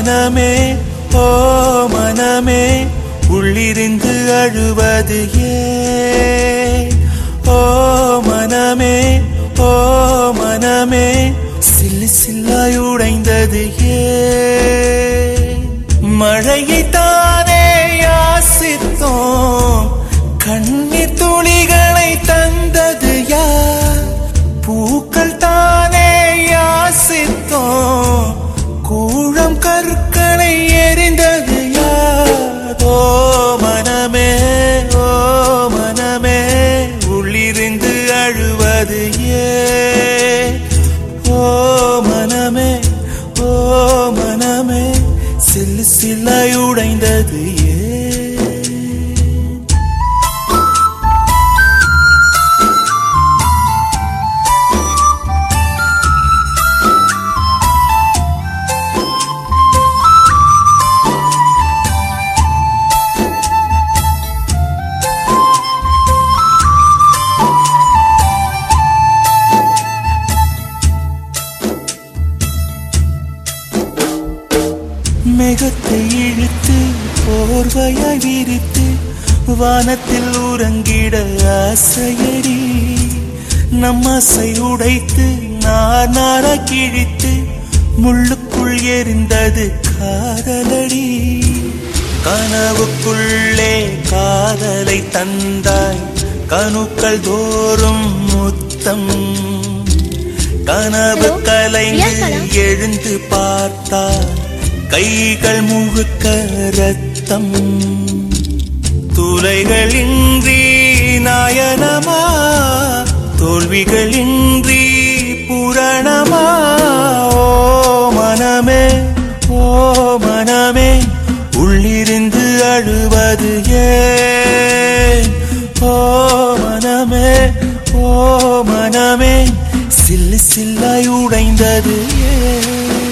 மனமே ஓ மனமே உள்ளிருந்து அழுவது ஏன் ஓ மனமே ஓ மனமே சில்லு சில்லாய் உடைந்தது ஏன் மழையை தானே யாசித்தோம் கண்ணீர் துளிகளை தந்தது யார் பூக்கள் தானே யாசித்தோம் கூழம் கற்களை எரிந்தது யார் ஓ மனமே உள்ளிருந்து அழுவது ஏன் ஓ மனமே சில்லு சில்லாய் உடைந்தது ஏன் மேகத்தை இழுத்து போர்வையாய் விரித்து வானத்தில் உறங்கிட ஆசையடி நம் ஆசை உடைத்து நார கிழித்து முள்ளுக்குள் எரிந்தது காதலடி கனவுக்குள்ளே காதலை தந்தாய் கணுக்கள் தோறும் முத்தம் கனவு கலைந்து எழுந்து பார்த்தாய் கைகள் முழுக்க ரத்தம் துளைகளின்றி நாயனமா தோல்விகளின்றி புரணமா ஓ மனமே உள்ளிருந்து அழுவது ஏன் ஓ மனமே சில்லு சில்லாய் உடைந்தது ஏன்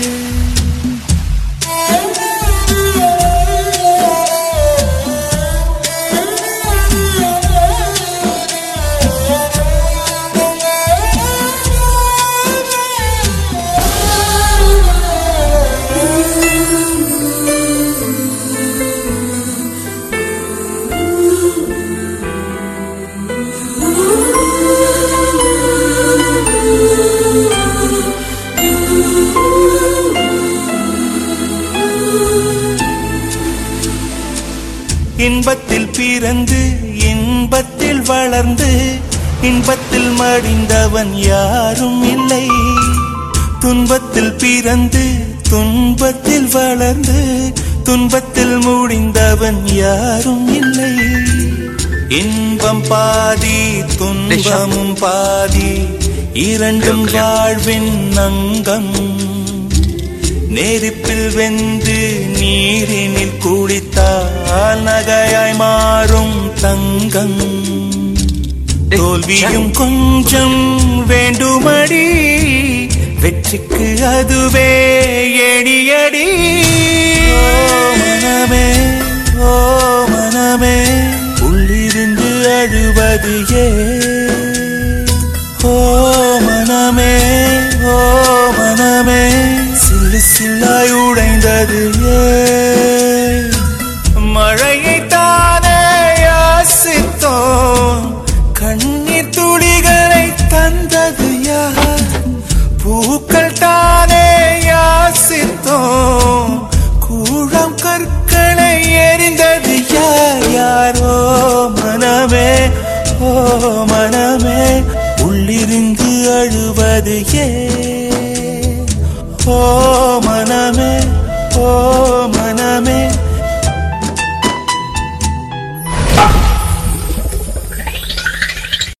இன்பத்தில் பிறந்து இன்பத்தில் வளர்ந்து இன்பத்தில் மடிந்தவன் யாரும் இல்லை துன்பத்தில் பிறந்து துன்பத்தில் வளர்ந்து துன்பத்தில் முடிந்தவன் யாரும் இல்லை இன்பம் பாதி துன்பமும் பாதி இரண்டும் வாழ்வின் அங்கம் நெருப்பில் வெந்து நீரினில் குளித்தால் நகையாய் மாறும் தங்கம் தோல்வியும் கொஞ்சம் வேண்டுமடி வெற்றிக்கு அதுவே எடியடி ஓ மனமே உள்ளிருந்து அழுவது ஏன் ஓ மனமே சில்லு சில்லாய் உடைந்தது ஏன் மழையை தானே யாசித்தோம் கண்ணீர் துளிகளை தந்தது யார் பூக்கள் தானே யாசித்தோம் கூழம் கற்களை எரிந்தது யார் ஓ மனமே உள்ளிருந்து அழுவது ஏன் ஓ மனமே